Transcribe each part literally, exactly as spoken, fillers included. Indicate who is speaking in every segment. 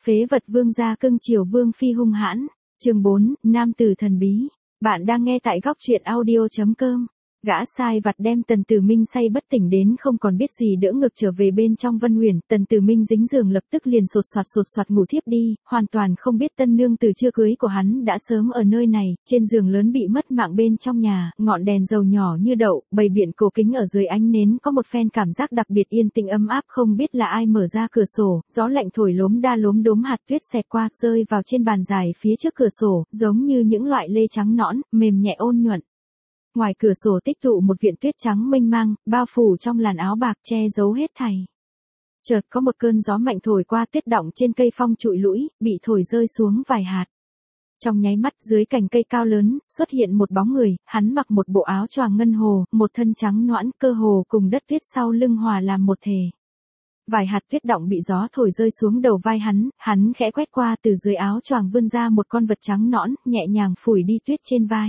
Speaker 1: Phế vật vương gia cưng chiều vương phi hung hãn. Chương bốn, nam tử thần bí. Bạn đang nghe tại góc truyện audio chấm com. Gã sai vặt đem Tần Tử Minh say bất tỉnh đến không còn biết gì đỡ ngược trở về bên trong Vân Huyền. Tần Tử Minh dính giường lập tức liền sột soạt sột soạt ngủ thiếp đi, hoàn toàn không biết tân nương từ chưa cưới của hắn đã sớm ở nơi này. Trên giường lớn bị mất mạng bên trong nhà, ngọn đèn dầu nhỏ như đậu, bầy biển cổ kính ở dưới ánh nến có một phen cảm giác đặc biệt yên tĩnh ấm áp. Không biết là ai mở ra cửa sổ, gió lạnh thổi lốm đa lốm đốm hạt tuyết xẹt qua, rơi vào trên bàn dài phía trước cửa sổ, giống như những loại lê trắng nõn, mềm nhẹ ôn nhuận. Ngoài cửa sổ tích tụ một viện tuyết trắng mênh mang, bao phủ trong làn áo bạc che giấu hết thảy. Chợt có một cơn gió mạnh thổi qua, tuyết đọng trên cây phong trụi lũi, bị thổi rơi xuống vài hạt. Trong nháy mắt, dưới cành cây cao lớn, xuất hiện một bóng người, hắn mặc một bộ áo choàng ngân hồ, một thân trắng nõn, cơ hồ cùng đất tuyết sau lưng hòa làm một thể. Vài hạt tuyết đọng bị gió thổi rơi xuống đầu vai hắn, hắn khẽ quét qua, từ dưới áo choàng vươn ra một con vật trắng nõn, nhẹ nhàng phủi đi tuyết trên vai.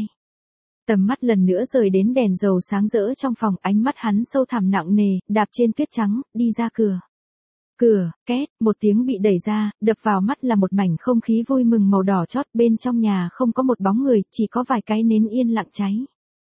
Speaker 1: Tầm mắt lần nữa rời đến đèn dầu sáng rỡ trong phòng, ánh mắt hắn sâu thẳm nặng nề, đạp trên tuyết trắng, đi ra cửa. Cửa, két, một tiếng bị đẩy ra, đập vào mắt là một mảnh không khí vui mừng màu đỏ chót, bên trong nhà không có một bóng người, chỉ có vài cái nến yên lặng cháy.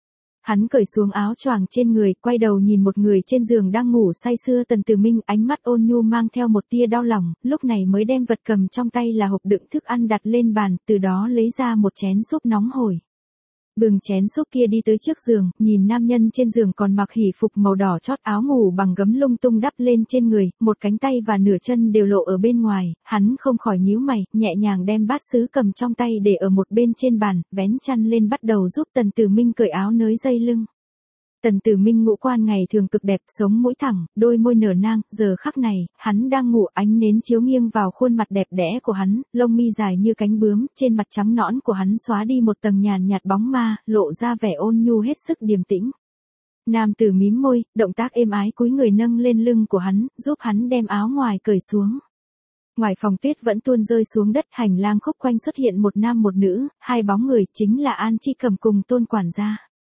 Speaker 1: Hắn cởi xuống áo choàng trên người, quay đầu nhìn một người trên giường đang ngủ say sưa. Tần Tử Minh, ánh mắt ôn nhu mang theo một tia đau lòng, lúc này mới đem vật cầm trong tay là hộp đựng thức ăn đặt lên bàn, từ đó lấy ra một chén súp nóng hổi. Bưng chén súp kia đi tới trước giường, nhìn nam nhân trên giường còn mặc hỉ phục màu đỏ chót, áo ngủ bằng gấm lung tung đắp lên trên người, một cánh tay và nửa chân đều lộ ở bên ngoài, hắn không khỏi nhíu mày, nhẹ nhàng đem bát sứ cầm trong tay để ở một bên trên bàn, vén chăn lên bắt đầu giúp Tần Tử Minh cởi áo nới dây lưng. Tần Tử Minh ngũ quan ngày thường cực đẹp, sống mũi thẳng, đôi môi nở nang, giờ khắc này, hắn đang ngủ, ánh nến chiếu nghiêng vào khuôn mặt đẹp đẽ của hắn, lông mi dài như cánh bướm, trên mặt trắng nõn của hắn xóa đi một tầng nhàn nhạt bóng ma, lộ ra vẻ ôn nhu hết sức điềm tĩnh. Nam tử mím môi, động tác êm ái cúi người nâng lên lưng của hắn, giúp hắn đem áo ngoài cởi xuống. Ngoài phòng tuyết vẫn tuôn rơi xuống đất, hành lang khúc quanh xuất hiện một nam một nữ, hai bóng người, chính là An Chi Cẩm cùng Tôn quản gia.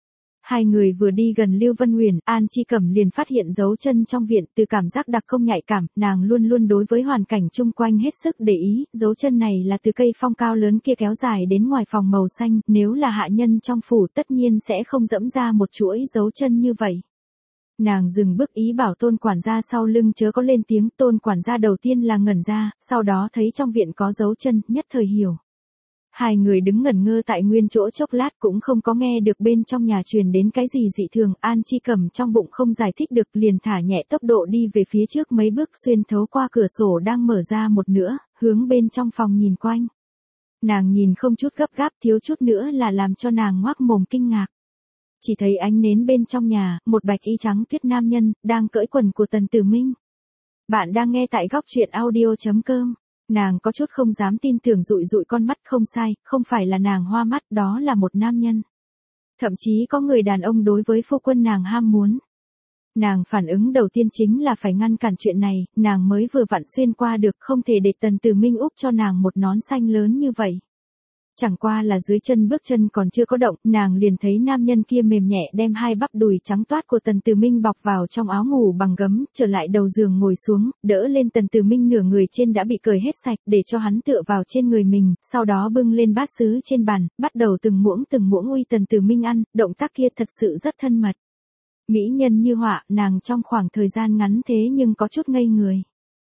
Speaker 1: Hai người vừa đi gần Lưu Vân Huyền, An Chi Cẩm liền phát hiện dấu chân trong viện, từ cảm giác đặc không nhạy cảm, nàng luôn luôn đối với hoàn cảnh chung quanh hết sức để ý, dấu chân này là từ cây phong cao lớn kia kéo dài đến ngoài phòng màu xanh, nếu là hạ nhân trong phủ tất nhiên sẽ không dẫm ra một chuỗi dấu chân như vậy. Nàng dừng bước ý bảo Tôn quản gia sau lưng chớ có lên tiếng. Tôn quản gia đầu tiên là ngẩn ra, sau đó thấy trong viện có dấu chân, nhất thời hiểu. Hai người đứng ngẩn ngơ tại nguyên chỗ chốc lát cũng không có nghe được bên trong nhà truyền đến cái gì dị thường. An Chi Cẩm trong bụng không giải thích được, liền thả nhẹ tốc độ đi về phía trước mấy bước, xuyên thấu qua cửa sổ đang mở ra một nửa, hướng bên trong phòng nhìn quanh. Nàng nhìn không chút gấp gáp, thiếu chút nữa là làm cho nàng ngoác mồm kinh ngạc. Chỉ thấy ánh nến bên trong nhà, một bạch y trắng tuyết nam nhân, đang cởi quần của Tần Tử Minh. Bạn đang nghe tại góc truyện audio chấm com. Nàng có chút không dám tin tưởng, dụi dụi con mắt, không sai, không phải là nàng hoa mắt, đó là một nam nhân. Thậm chí có người đàn ông đối với phu quân nàng ham muốn. Nàng phản ứng đầu tiên chính là phải ngăn cản chuyện này, nàng mới vừa vặn xuyên qua được, không thể để Tần Tử Minh úp cho nàng một nón xanh lớn như vậy. Chẳng qua là dưới chân bước chân còn chưa có động, nàng liền thấy nam nhân kia mềm nhẹ đem hai bắp đùi trắng toát của Tần Tử Minh bọc vào trong áo ngủ bằng gấm, trở lại đầu giường ngồi xuống, đỡ lên Tần Tử Minh nửa người trên đã bị cởi hết sạch, để cho hắn tựa vào trên người mình, sau đó bưng lên bát sứ trên bàn, bắt đầu từng muỗng từng muỗng uy Tần Tử Minh ăn, động tác kia thật sự rất thân mật. Mỹ nhân như họa, nàng trong khoảng thời gian ngắn thế nhưng có chút ngây người.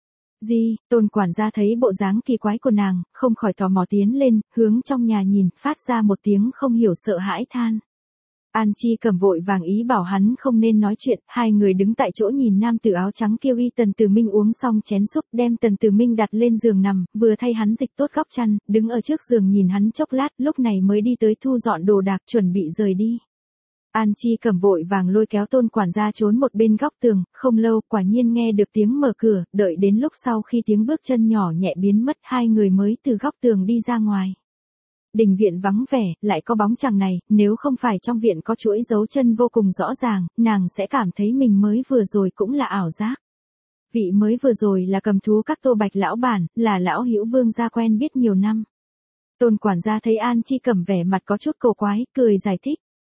Speaker 1: Gì, Tôn quản gia thấy bộ dáng kỳ quái của nàng, không khỏi tò mò tiến lên, hướng trong nhà nhìn, phát ra một tiếng không hiểu sợ hãi than. An Chi Cẩm vội vàng ý bảo hắn không nên nói chuyện, hai người đứng tại chỗ nhìn nam tử áo trắng kia uy Tần Tử Minh uống xong chén súp, đem Tần Tử Minh đặt lên giường nằm, vừa thay hắn dịch tốt góc chăn, đứng ở trước giường nhìn hắn chốc lát, lúc này mới đi tới thu dọn đồ đạc, chuẩn bị rời đi. An Chi Cẩm vội vàng lôi kéo Tôn quản gia trốn một bên góc tường, không lâu, quả nhiên nghe được tiếng mở cửa, đợi đến lúc sau khi tiếng bước chân nhỏ nhẹ biến mất, hai người mới từ góc tường đi ra ngoài. Đình viện vắng vẻ, lại có bóng chàng này, nếu không phải trong viện có chuỗi dấu chân vô cùng rõ ràng, nàng sẽ cảm thấy mình mới vừa rồi cũng là ảo giác. Vị mới vừa rồi là cầm thú các Tô Bạch lão bản, là lão hữu vương gia quen biết nhiều năm. Tôn quản gia thấy An Chi Cẩm vẻ mặt có chút cổ quái, cười giải thích.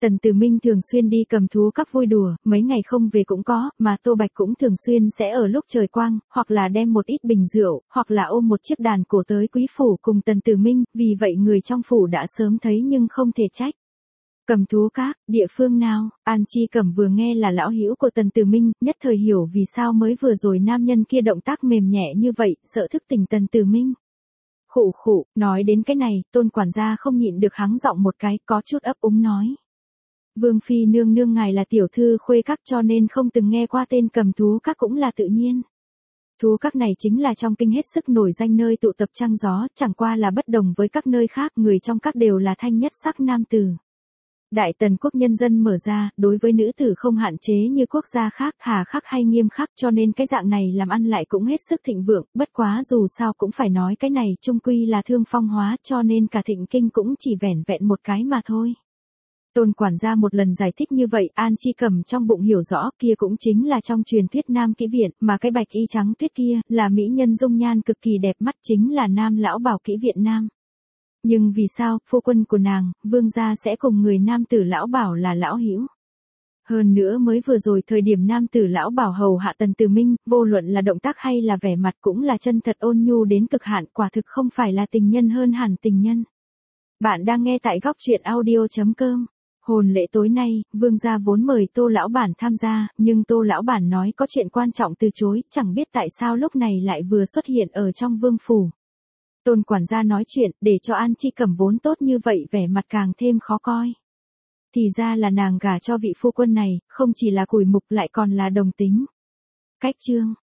Speaker 1: Tần Tử Minh thường xuyên đi cầm thú các vui đùa, mấy ngày không về cũng có, mà Tô Bạch cũng thường xuyên sẽ ở lúc trời quang, hoặc là đem một ít bình rượu, hoặc là ôm một chiếc đàn cổ tới quý phủ cùng Tần Tử Minh, vì vậy người trong phủ đã sớm thấy nhưng không thể trách. Cầm thú các, địa phương nào? An Chi Cẩm vừa nghe là lão hữu của Tần Tử Minh, nhất thời hiểu vì sao mới vừa rồi nam nhân kia động tác mềm nhẹ như vậy, sợ thức tỉnh Tần Tử Minh. Khụ khụ, nói đến cái này, Tôn quản gia không nhịn được hắng giọng một cái, có chút ấp úng nói. Vương phi nương nương ngài là tiểu thư khuê các cho nên không từng nghe qua tên cầm thú các cũng là tự nhiên. Thú các này chính là trong kinh hết sức nổi danh nơi tụ tập trăng gió, chẳng qua là bất đồng với các nơi khác, người trong các đều là thanh nhất sắc nam tử. Đại Tần quốc nhân dân mở ra, đối với nữ tử không hạn chế như quốc gia khác, hà khắc hay nghiêm khắc, cho nên cái dạng này làm ăn lại cũng hết sức thịnh vượng, bất quá dù sao cũng phải nói cái này chung quy là thương phong hóa, cho nên cả thịnh kinh cũng chỉ vẻn vẹn một cái mà thôi. Tôn quản gia một lần giải thích như vậy, An Chi Cẩm trong bụng hiểu rõ, kia cũng chính là trong truyền thuyết Nam Kỹ Viện, mà cái bạch y trắng tuyết kia, là mỹ nhân dung nhan cực kỳ đẹp mắt, chính là Nam lão bảo Kỹ Viện Nam. Nhưng vì sao, phu quân của nàng, vương gia sẽ cùng người nam tử lão bảo là lão hữu? Hơn nữa mới vừa rồi thời điểm nam tử lão bảo hầu hạ Tần Tử Minh, vô luận là động tác hay là vẻ mặt cũng là chân thật ôn nhu đến cực hạn, quả thực không phải là tình nhân hơn hẳn tình nhân. Bạn đang nghe tại góc truyện audio chấm com. Hồn lễ tối nay, vương gia vốn mời Tô lão bản tham gia, nhưng Tô lão bản nói có chuyện quan trọng từ chối, chẳng biết tại sao lúc này lại vừa xuất hiện ở trong vương phủ. Tôn quản gia nói chuyện, để cho An Chi Cẩm vốn tốt như vậy vẻ mặt càng thêm khó coi. Thì ra là nàng gả cho vị phu quân này, không chỉ là cùi mục lại còn là đồng tính. Cách chương,